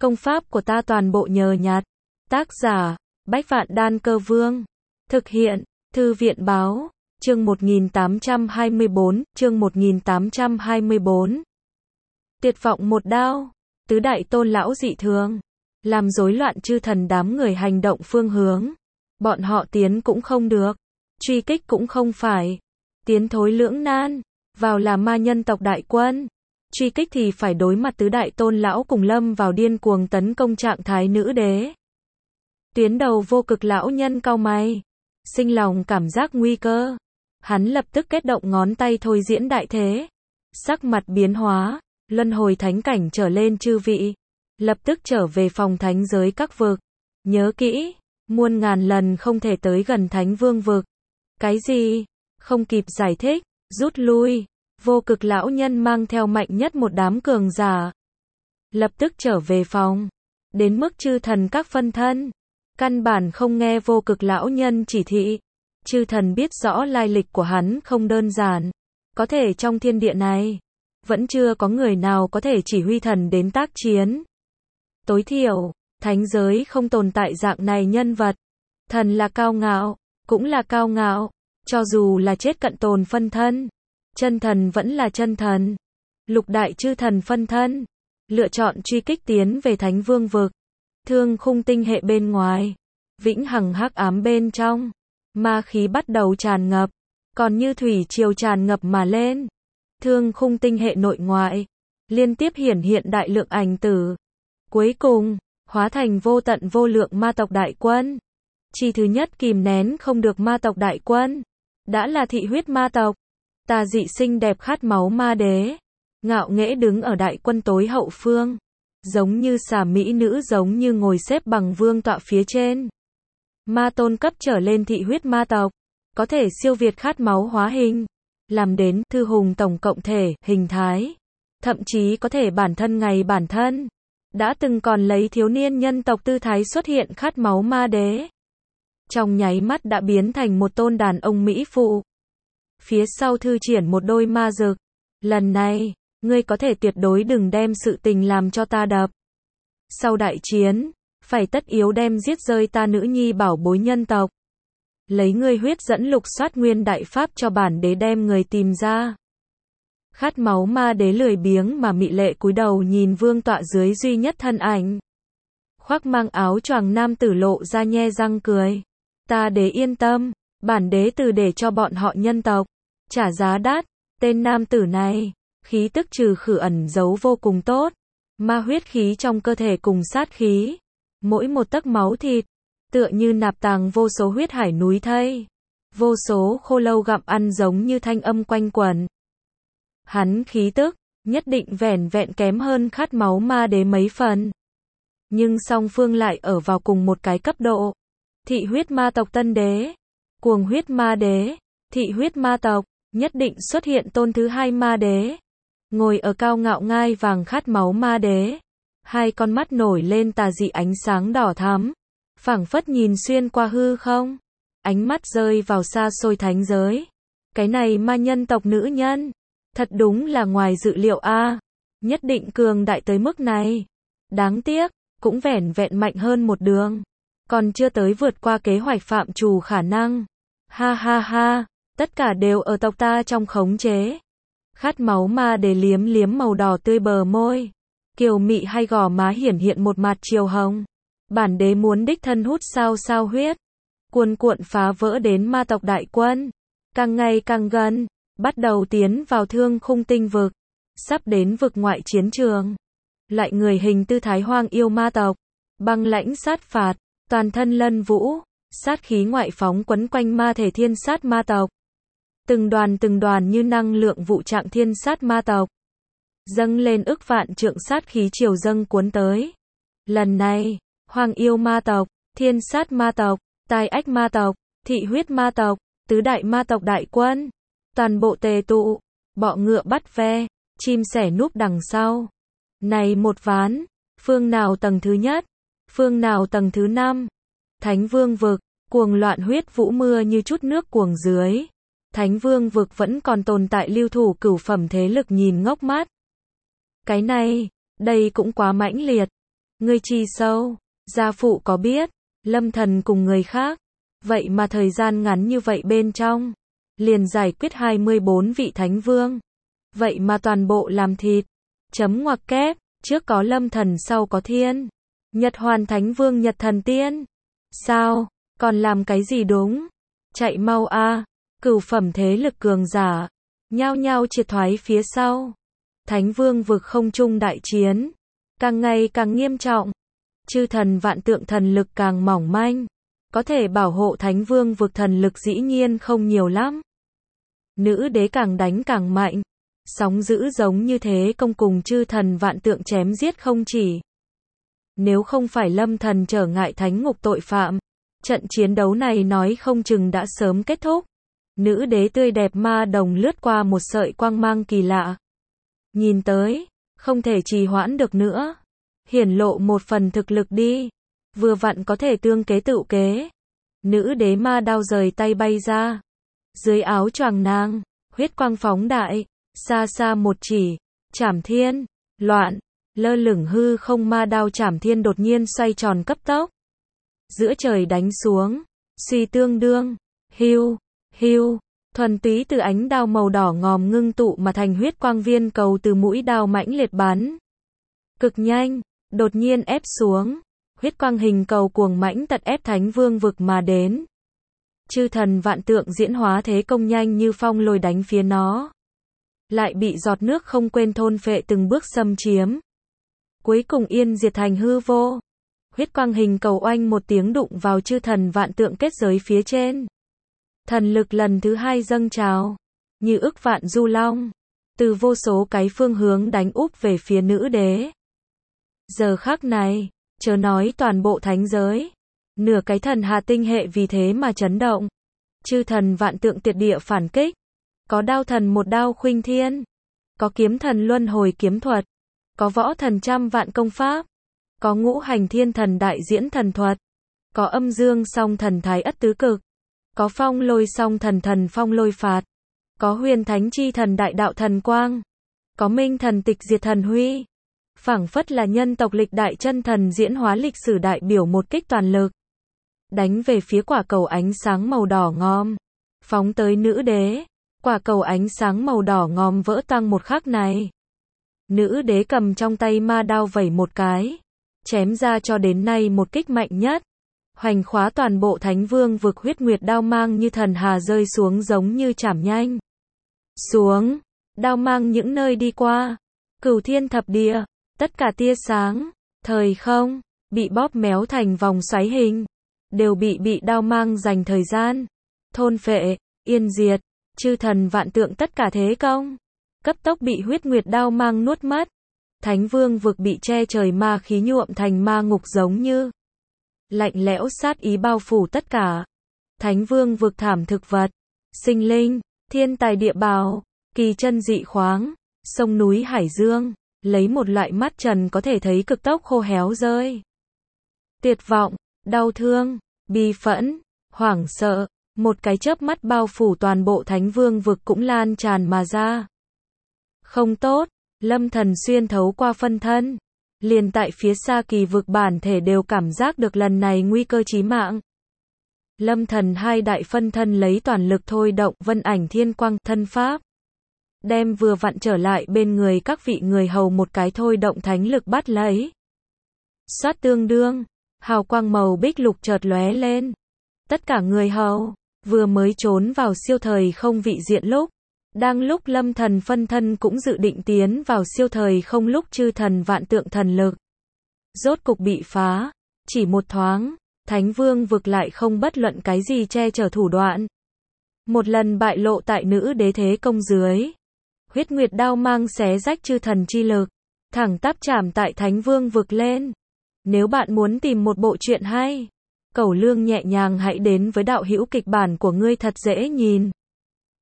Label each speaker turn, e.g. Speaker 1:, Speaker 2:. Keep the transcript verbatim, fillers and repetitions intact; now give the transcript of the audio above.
Speaker 1: Công pháp của ta toàn bộ nhờ nhặt. Tác giả, Bách Vạn Đan Cơ Vương. Thực hiện, Thư viện báo, chương một nghìn tám trăm hai mươi bốn, chương một nghìn tám trăm hai mươi bốn. Tuyệt vọng một đao, tứ đại tôn lão dị thường, làm rối loạn chư thần đám người hành động phương hướng. Bọn họ tiến cũng không được, truy kích cũng không phải. Tiến thối lưỡng nan, vào là ma nhân tộc đại quân. Truy kích thì phải đối mặt tứ đại tôn lão cùng lâm vào điên cuồng tấn công trạng thái nữ đế. Tuyến đầu vô cực lão nhân cau mày, sinh lòng cảm giác nguy cơ. Hắn lập tức kết động ngón tay thôi diễn đại thế. Sắc mặt biến hóa, luân hồi thánh cảnh trở lên chư vị. Lập tức trở về phòng thánh giới các vực. Nhớ kỹ, muôn ngàn lần không thể tới gần thánh vương vực. Cái gì? Không kịp giải thích, rút lui. Vô cực lão nhân mang theo mạnh nhất một đám cường giả. Lập tức trở về phòng. Đến mức chư thần các phân thân. Căn bản không nghe vô cực lão nhân chỉ thị. Chư thần biết rõ lai lịch của hắn không đơn giản. Có thể trong thiên địa này, vẫn chưa có người nào có thể chỉ huy thần đến tác chiến. Tối thiểu, thánh giới không tồn tại dạng này nhân vật. Thần là cao ngạo, cũng là cao ngạo. Cho dù là chết cận tồn phân thân, chân thần vẫn là chân thần. Lục đại chư thần phân thân, lựa chọn truy kích tiến về thánh vương vực. Thương khung tinh hệ bên ngoài, vĩnh hằng hắc ám bên trong, ma khí bắt đầu tràn ngập, còn như thủy triều tràn ngập mà lên. Thương khung tinh hệ nội ngoại, liên tiếp hiển hiện đại lượng ảnh tử. Cuối cùng, hóa thành vô tận vô lượng ma tộc đại quân. Chi thứ nhất kìm nén không được ma tộc đại quân, đã là thị huyết ma tộc. Tà dị xinh đẹp khát máu ma đế, ngạo nghễ đứng ở đại quân tối hậu phương, giống như xà mỹ nữ, giống như ngồi xếp bằng vương tọa phía trên. Ma tôn cấp trở lên thị huyết ma tộc, có thể siêu việt khát máu hóa hình, làm đến thư hùng tổng cộng thể, hình thái, thậm chí có thể bản thân ngày bản thân. Đã từng còn lấy thiếu niên nhân tộc tư thái xuất hiện khát máu ma đế, trong nháy mắt đã biến thành một tôn đàn ông mỹ phụ. Phía sau thư triển một đôi ma dực. Lần này, ngươi có thể tuyệt đối đừng đem sự tình làm cho ta đập. Sau đại chiến, phải tất yếu đem giết rơi ta nữ nhi bảo bối nhân tộc. Lấy ngươi huyết dẫn lục soát nguyên đại pháp cho bản đế đem người tìm ra. Khát máu ma đế lười biếng mà mị lệ cúi đầu nhìn vương tọa dưới duy nhất thân ảnh. Khoác mang áo choàng nam tử lộ ra nhe răng cười. Ta đế yên tâm, bản đế từ để cho bọn họ nhân tộc trả giá đắt. Tên nam tử này, khí tức trừ khử ẩn giấu vô cùng tốt. Ma huyết khí trong cơ thể cùng sát khí, mỗi một tấc máu thịt, tựa như nạp tàng vô số huyết hải núi thây. Vô số khô lâu gặm ăn giống như thanh âm quanh quẩn. Hắn khí tức, nhất định vẻn vẹn kém hơn khát máu ma đế mấy phần. Nhưng song phương lại ở vào cùng một cái cấp độ. Thị huyết ma tộc tân đế, cuồng huyết ma đế, thị huyết ma tộc, nhất định xuất hiện tôn thứ hai ma đế. Ngồi ở cao ngạo ngai vàng khát máu ma đế. Hai con mắt nổi lên tà dị ánh sáng đỏ thắm, phảng phất nhìn xuyên qua hư không. Ánh mắt rơi vào xa xôi thánh giới. Cái này ma nhân tộc nữ nhân, thật đúng là ngoài dự liệu a. Nhất định cường đại tới mức này. Đáng tiếc, cũng vẻn vẹn mạnh hơn một đường. Còn chưa tới vượt qua kế hoạch phạm trù khả năng. Ha ha ha, tất cả đều ở tộc ta trong khống chế. Khát máu ma đế liếm liếm màu đỏ tươi bờ môi. Kiều mị hay gò má hiển hiện một mặt chiều hồng. Bản đế muốn đích thân hút sao sao huyết. Cuồn cuộn phá vỡ đến ma tộc đại quân. Càng ngày càng gần, bắt đầu tiến vào thương khung tinh vực. Sắp đến vực ngoại chiến trường. Lại người hình tư thái hoang yêu ma tộc. Băng lãnh sát phạt, toàn thân lân vũ. Sát khí ngoại phóng quấn quanh ma thể thiên sát ma tộc. Từng đoàn từng đoàn như năng lượng vụ trạng thiên sát ma tộc. Dâng lên ức vạn trượng sát khí triều dâng cuốn tới. Lần này, hoàng yêu ma tộc, thiên sát ma tộc, tai ách ma tộc, thị huyết ma tộc, tứ đại ma tộc đại quân. Toàn bộ tề tụ, bọ ngựa bắt ve, chim sẻ núp đằng sau. Này một ván, phương nào tầng thứ nhất, phương nào tầng thứ năm. Thánh vương vực, cuồng loạn huyết vũ mưa như chút nước cuồng dưới. Thánh vương vực vẫn còn tồn tại lưu thủ cửu phẩm thế lực nhìn ngốc mắt. Cái này, đây cũng quá mãnh liệt. Ngươi chi sâu? Gia phụ có biết, Lâm Thần cùng người khác, vậy mà thời gian ngắn như vậy bên trong, liền giải quyết hai mươi bốn vị thánh vương. Vậy mà toàn bộ làm thịt. Chấm ngoặc kép, trước có Lâm Thần sau có Thiên Nhật Hoàn Thánh Vương Nhật Thần Tiên. Sao, còn làm cái gì đúng? Chạy mau a, cửu phẩm thế lực cường giả, nhao nhao triệt thoái phía sau. Thánh Vương vực không trung đại chiến, càng ngày càng nghiêm trọng. Chư thần vạn tượng thần lực càng mỏng manh, có thể bảo hộ Thánh Vương vực thần lực dĩ nhiên không nhiều lắm. Nữ đế càng đánh càng mạnh, sóng dữ giống như thế công cùng chư thần vạn tượng chém giết không chỉ. Nếu không phải Lâm Thần trở ngại thánh ngục tội phạm, trận chiến đấu này nói không chừng đã sớm kết thúc. Nữ đế tươi đẹp ma đồng lướt qua một sợi quang mang kỳ lạ. Nhìn tới, không thể trì hoãn được nữa. Hiển lộ một phần thực lực đi. Vừa vặn có thể tương kế tự kế. Nữ đế ma đao rời tay bay ra. Dưới áo choàng nàng, huyết quang phóng đại, xa xa một chỉ, Trảm Thiên, loạn, lơ lửng hư không ma đao Trảm Thiên đột nhiên xoay tròn cấp tốc. Giữa trời đánh xuống, suy tương đương, hưu, hưu, thuần túy từ ánh đao màu đỏ ngòm ngưng tụ mà thành huyết quang viên cầu từ mũi đao mãnh liệt bắn. Cực nhanh, đột nhiên ép xuống, huyết quang hình cầu cuồng mãnh tật ép Thánh Vương vực mà đến. Chư thần vạn tượng diễn hóa thế công nhanh như phong lôi đánh phía nó. Lại bị giọt nước không quên thôn phệ từng bước xâm chiếm. Cuối cùng yên diệt thành hư vô. Huyết quang hình cầu oanh một tiếng đụng vào chư thần vạn tượng kết giới phía trên. Thần lực lần thứ hai dâng trào, như ức vạn du long, từ vô số cái phương hướng đánh úp về phía nữ đế. Giờ khắc này, chớ nói toàn bộ thánh giới, nửa cái thần hà tinh hệ vì thế mà chấn động. Chư thần vạn tượng tuyệt địa phản kích, có đao thần một đao khuynh thiên, có kiếm thần luân hồi kiếm thuật, có võ thần trăm vạn công pháp, có ngũ hành thiên thần đại diễn thần thuật, có âm dương song thần thái ất tứ cực, có phong lôi song thần thần phong lôi phạt, có huyền thánh chi thần đại đạo thần quang, có minh thần tịch diệt thần huy. Phảng phất là nhân tộc lịch đại chân thần diễn hóa lịch sử đại biểu một kích toàn lực. Đánh về phía quả cầu ánh sáng màu đỏ ngòm, phóng tới nữ đế. Quả cầu ánh sáng màu đỏ ngòm vỡ toang một khắc này. Nữ đế cầm trong tay ma đao vẩy một cái, chém ra cho đến nay một kích mạnh nhất. Hoành khóa toàn bộ Thánh Vương vực, huyết nguyệt đao mang như thần hà rơi xuống giống như chảm nhanh. Xuống, đao mang những nơi đi qua, cửu thiên thập địa, tất cả tia sáng, thời không, bị bóp méo thành vòng xoáy hình, đều bị bị đao mang dành thời gian, thôn phệ, yên diệt. Chư thần vạn tượng tất cả thế công, cấp tốc bị huyết nguyệt đao mang nuốt mất. Thánh Vương vực bị che trời ma khí nhuộm thành ma ngục giống như lạnh lẽo sát ý bao phủ tất cả. Thánh Vương vực thảm thực vật, sinh linh, thiên tài địa bảo, kỳ chân dị khoáng, sông núi hải dương, lấy một loại mắt trần có thể thấy cực tốc khô héo rơi. Tuyệt vọng, đau thương, bi phẫn, hoảng sợ, một cái chớp mắt bao phủ toàn bộ Thánh Vương vực cũng lan tràn mà ra. Không tốt, Lâm Thần xuyên thấu qua phân thân, liền tại phía xa kỳ vực bản thể đều cảm giác được lần này nguy cơ chí mạng. Lâm Thần hai đại phân thân lấy toàn lực thôi động vân ảnh thiên quang thân pháp, đem vừa vặn trở lại bên người các vị người hầu một cái thôi động thánh lực bắt lấy. Xoát tương đương, hào quang màu bích lục chợt lóe lên. Tất cả người hầu vừa mới trốn vào siêu thời không vị diện lúc, đang lúc Lâm Thần phân thân cũng dự định tiến vào siêu thời không lúc chư thần vạn tượng thần lực rốt cục bị phá, chỉ một thoáng, Thánh Vương vực lại không bất luận cái gì che chở thủ đoạn. Một lần bại lộ tại nữ đế thế công dưới, huyết nguyệt đao mang xé rách chư thần chi lực, thẳng tắp chạm tại Thánh Vương vực lên. Nếu bạn muốn tìm một bộ truyện hay, Cẩu Lương nhẹ nhàng hãy đến với đạo hữu kịch bản của ngươi thật dễ nhìn.